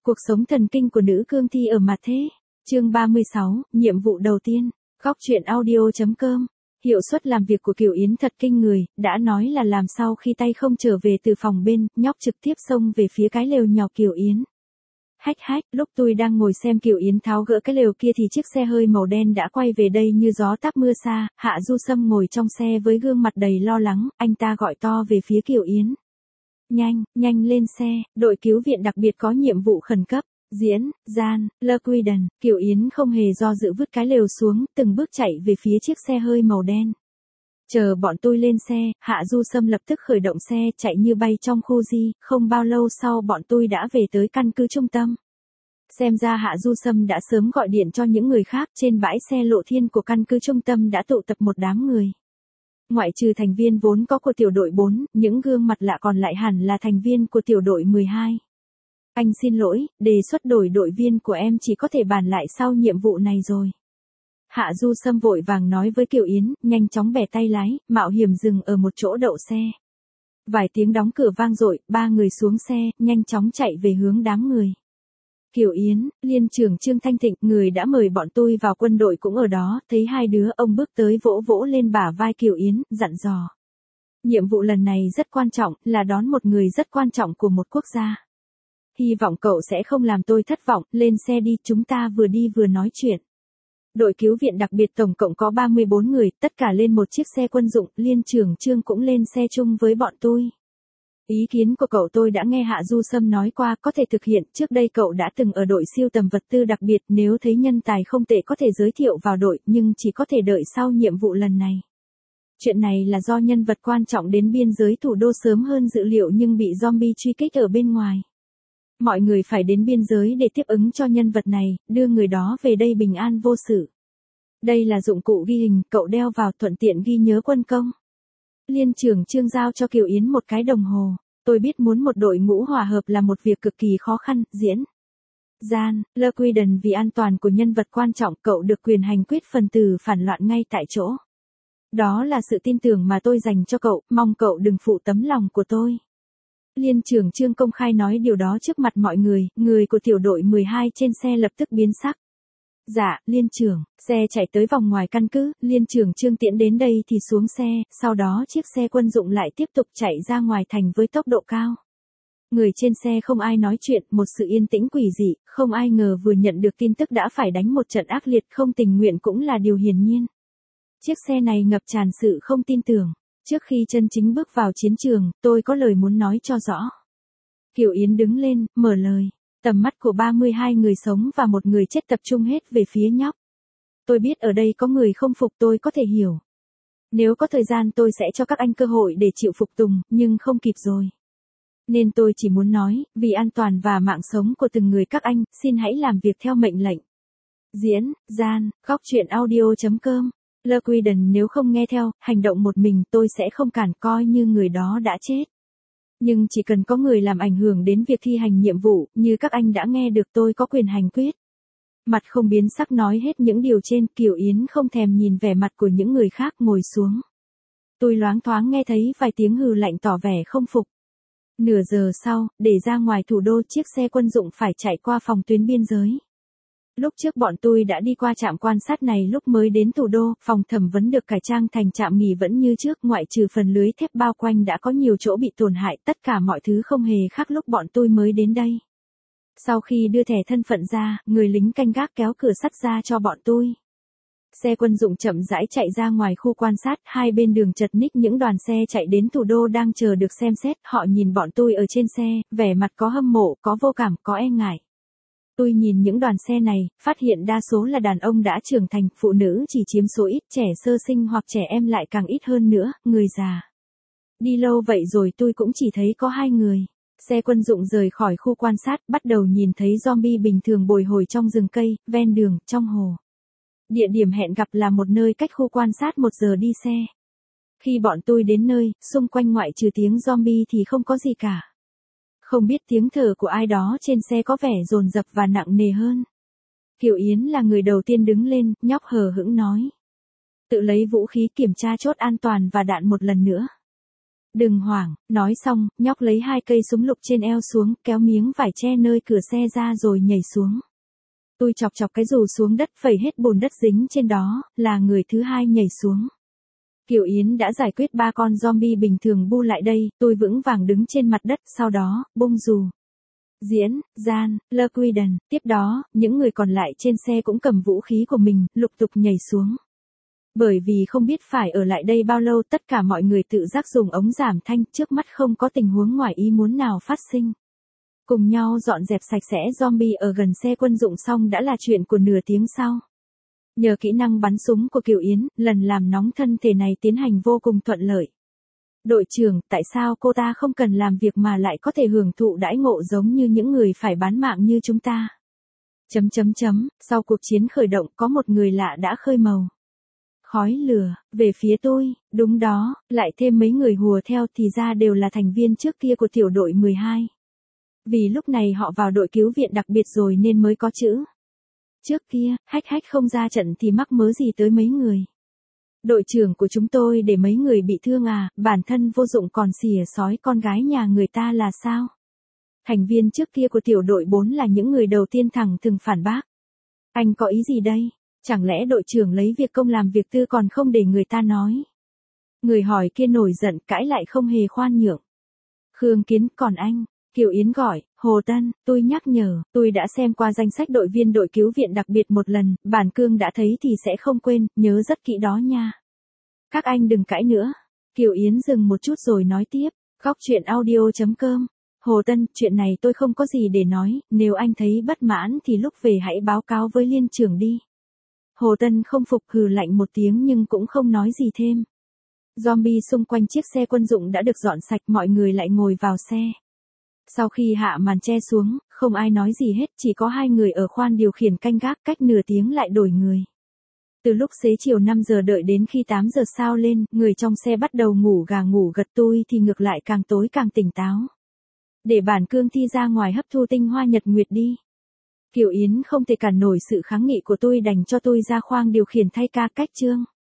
Cuộc sống thần kinh của nữ cương thi ở mặt thế. Chương 36, nhiệm vụ đầu tiên. Góc truyện audio.com. Hiệu suất làm việc của Kiều Yến thật kinh người, đã nói là làm sau khi tay không trở về từ phòng bên, nhóc trực tiếp xông về phía cái lều nhỏ Kiều Yến. Hách, lúc tôi đang ngồi xem Kiều Yến tháo gỡ cái lều kia thì chiếc xe hơi màu đen đã quay về đây như gió táp mưa xa, Hạ Du Sâm ngồi trong xe với gương mặt đầy lo lắng, anh ta gọi to về phía Kiều Yến. Nhanh lên xe, đội cứu viện đặc biệt có nhiệm vụ khẩn cấp. Diễn, Gian, Lequiden, Kiều Yến không hề do dự vứt cái lều xuống, từng bước chạy về phía chiếc xe hơi màu đen. Chờ bọn tôi lên xe, Hạ Du Sâm lập tức khởi động xe chạy như bay trong khu di, không bao lâu sau bọn tôi đã về tới căn cứ trung tâm. Xem ra Hạ Du Sâm đã sớm gọi điện cho những người khác, trên bãi xe Lộ Thiên của căn cứ trung tâm đã tụ tập một đám người. Ngoại trừ thành viên vốn có của tiểu đội 4, những gương mặt lạ còn lại hẳn là thành viên của tiểu đội 12. Anh xin lỗi, đề xuất đổi đội viên của em chỉ có thể bàn lại sau nhiệm vụ này rồi. Hạ Du Sâm vội vàng nói với Kiều Yến, nhanh chóng bẻ tay lái, mạo hiểm dừng ở một chỗ đậu xe. Vài tiếng đóng cửa vang dội, ba người xuống xe, nhanh chóng chạy về hướng đám người. Kiều Yến, Liên trưởng Trương Thanh Thịnh, người đã mời bọn tôi vào quân đội cũng ở đó, thấy hai đứa ông bước tới vỗ vỗ lên bả vai Kiều Yến, dặn dò. Nhiệm vụ lần này rất quan trọng, là đón một người rất quan trọng của một quốc gia. Hy vọng cậu sẽ không làm tôi thất vọng, lên xe đi, chúng ta vừa đi vừa nói chuyện. Đội cứu viện đặc biệt tổng cộng có 34 người, tất cả lên một chiếc xe quân dụng, Liên trưởng Trương cũng lên xe chung với bọn tôi. Ý kiến của cậu tôi đã nghe Hạ Du Sâm nói qua, có thể thực hiện, trước đây cậu đã từng ở đội siêu tầm vật tư đặc biệt, nếu thấy nhân tài không tệ có thể giới thiệu vào đội, nhưng chỉ có thể đợi sau nhiệm vụ lần này. Chuyện này là do nhân vật quan trọng đến biên giới thủ đô sớm hơn dự liệu nhưng bị zombie truy kích ở bên ngoài. Mọi người phải đến biên giới để tiếp ứng cho nhân vật này, đưa người đó về đây bình an vô sự. Đây là dụng cụ ghi hình, cậu đeo vào thuận tiện ghi nhớ quân công. Liên trưởng Trương giao cho Kiều Yến một cái đồng hồ. Tôi biết muốn một đội ngũ hòa hợp là một việc cực kỳ khó khăn, Diễn. Gian, Lequiden, vì an toàn của nhân vật quan trọng cậu được quyền hành quyết phần tử phản loạn ngay tại chỗ. Đó là sự tin tưởng mà tôi dành cho cậu, mong cậu đừng phụ tấm lòng của tôi. Liên trưởng Trương công khai nói điều đó trước mặt mọi người, người của tiểu đội 12 trên xe lập tức biến sắc. Dạ, Liên trưởng, xe chạy tới vòng ngoài căn cứ, Liên trưởng Trương tiễn đến đây thì xuống xe, sau đó chiếc xe quân dụng lại tiếp tục chạy ra ngoài thành với tốc độ cao. Người trên xe không ai nói chuyện, một sự yên tĩnh quỷ dị, không ai ngờ vừa nhận được tin tức đã phải đánh một trận ác liệt, không tình nguyện cũng là điều hiển nhiên. Chiếc xe này ngập tràn sự không tin tưởng. Trước khi chân chính bước vào chiến trường, tôi có lời muốn nói cho rõ. Kiều Yến đứng lên, mở lời. Tầm mắt của 32 người sống và một người chết tập trung hết về phía nhóc. Tôi biết ở đây có người không phục, tôi có thể hiểu. Nếu có thời gian tôi sẽ cho các anh cơ hội để chịu phục tùng, nhưng không kịp rồi. Nên tôi chỉ muốn nói, vì an toàn và mạng sống của từng người các anh, xin hãy làm việc theo mệnh lệnh. Diễn, Gian, góc truyện audio.com. Lequiden, nếu không nghe theo, hành động một mình tôi sẽ không cản, coi như người đó đã chết. Nhưng chỉ cần có người làm ảnh hưởng đến việc thi hành nhiệm vụ, như các anh đã nghe được, tôi có quyền hành quyết. Mặt không biến sắc nói hết những điều trên, Kiều Yến không thèm nhìn vẻ mặt của những người khác, ngồi xuống. Tôi loáng thoáng nghe thấy vài tiếng hừ lạnh tỏ vẻ không phục. Nửa giờ sau, để ra ngoài thủ đô, chiếc xe quân dụng phải chạy qua phòng tuyến biên giới. Lúc trước bọn tôi đã đi qua trạm quan sát này lúc mới đến thủ đô, phòng thẩm vấn được cải trang thành trạm nghỉ vẫn như trước, ngoại trừ phần lưới thép bao quanh đã có nhiều chỗ bị tổn hại, tất cả mọi thứ không hề khác lúc bọn tôi mới đến đây. Sau khi đưa thẻ thân phận ra, người lính canh gác kéo cửa sắt ra cho bọn tôi. Xe quân dụng chậm rãi chạy ra ngoài khu quan sát, hai bên đường chật ních những đoàn xe chạy đến thủ đô đang chờ được xem xét, họ nhìn bọn tôi ở trên xe, vẻ mặt có hâm mộ, có vô cảm, có e ngại. Tôi nhìn những đoàn xe này, phát hiện đa số là đàn ông đã trưởng thành, phụ nữ chỉ chiếm số ít, trẻ sơ sinh hoặc trẻ em lại càng ít hơn nữa, người già. Đi lâu vậy rồi tôi cũng chỉ thấy có hai người. Xe quân dụng rời khỏi khu quan sát, bắt đầu nhìn thấy zombie bình thường bồi hồi trong rừng cây, ven đường, trong hồ. Địa điểm hẹn gặp là một nơi cách khu quan sát 1 giờ đi xe. Khi bọn tôi đến nơi, xung quanh ngoại trừ tiếng zombie thì không có gì cả. Không biết tiếng thở của ai đó trên xe có vẻ dồn dập và nặng nề hơn. Kiều Yến là người đầu tiên đứng lên, nhóc hờ hững nói. Tự lấy vũ khí kiểm tra chốt an toàn và đạn một lần nữa. Đừng hoảng, nói xong, nhóc lấy 2 cây súng lục trên eo xuống, kéo miếng vải che nơi cửa xe ra rồi nhảy xuống. Tôi chọc chọc cái dù xuống đất, phẩy hết bùn đất dính trên đó, là người thứ 2 nhảy xuống. Kiều Yến đã giải quyết 3 con zombie bình thường bu lại đây, tôi vững vàng đứng trên mặt đất, sau đó, bung dù. Diễn, Gian, Lequiden, tiếp đó, những người còn lại trên xe cũng cầm vũ khí của mình, lục tục nhảy xuống. Bởi vì không biết phải ở lại đây bao lâu, tất cả mọi người tự giác dùng ống giảm thanh, trước mắt không có tình huống ngoài ý muốn nào phát sinh. Cùng nhau dọn dẹp sạch sẽ zombie ở gần xe quân dụng xong đã là chuyện của nửa tiếng sau. Nhờ kỹ năng bắn súng của Kiều Yến, lần làm nóng thân thể này tiến hành vô cùng thuận lợi. Đội trưởng, tại sao cô ta không cần làm việc mà lại có thể hưởng thụ đãi ngộ giống như những người phải bán mạng như chúng ta? Sau cuộc chiến khởi động có một người lạ đã khơi màu. Khói lửa, về phía tôi, đúng đó, lại thêm mấy người hùa theo thì ra đều là thành viên trước kia của tiểu đội 12. Vì lúc này họ vào đội cứu viện đặc biệt rồi nên mới có chữ. Trước kia, hách không ra trận thì mắc mớ gì tới mấy người. Đội trưởng của chúng tôi để mấy người bị thương à, bản thân vô dụng còn xỉa sói con gái nhà người ta là sao? Thành viên trước kia của tiểu đội 4 là những người đầu tiên thẳng thừng phản bác. Anh có ý gì đây? Chẳng lẽ đội trưởng lấy việc công làm việc tư còn không để người ta nói? Người hỏi kia nổi giận cãi lại không hề khoan nhượng. Khương Kiến, còn anh? Kiều Yến gọi, Hồ Tân, tôi nhắc nhở, tôi đã xem qua danh sách đội viên đội cứu viện đặc biệt một lần, bản cương đã thấy thì sẽ không quên, nhớ rất kỹ đó nha. Các anh đừng cãi nữa. Kiều Yến dừng một chút rồi nói tiếp, góc chuyện audio.com. Hồ Tân, chuyện này tôi không có gì để nói, nếu anh thấy bất mãn thì lúc về hãy báo cáo với liên trưởng đi. Hồ Tân không phục, hừ lạnh một tiếng nhưng cũng không nói gì thêm. Zombie xung quanh chiếc xe quân dụng đã được dọn sạch, mọi người lại ngồi vào xe. Sau khi hạ màn che xuống, không ai nói gì hết, chỉ có 2 người ở khoang điều khiển canh gác, cách nửa tiếng lại đổi người. Từ lúc xế chiều 5 giờ đợi đến khi 8 giờ sao lên, người trong xe bắt đầu ngủ gà ngủ gật, tôi thì ngược lại càng tối càng tỉnh táo. Để bản cương thi ra ngoài hấp thu tinh hoa nhật nguyệt đi. Kiều Yến không thể cản nổi sự kháng nghị của tôi, đành cho tôi ra khoang điều khiển thay ca cách chương.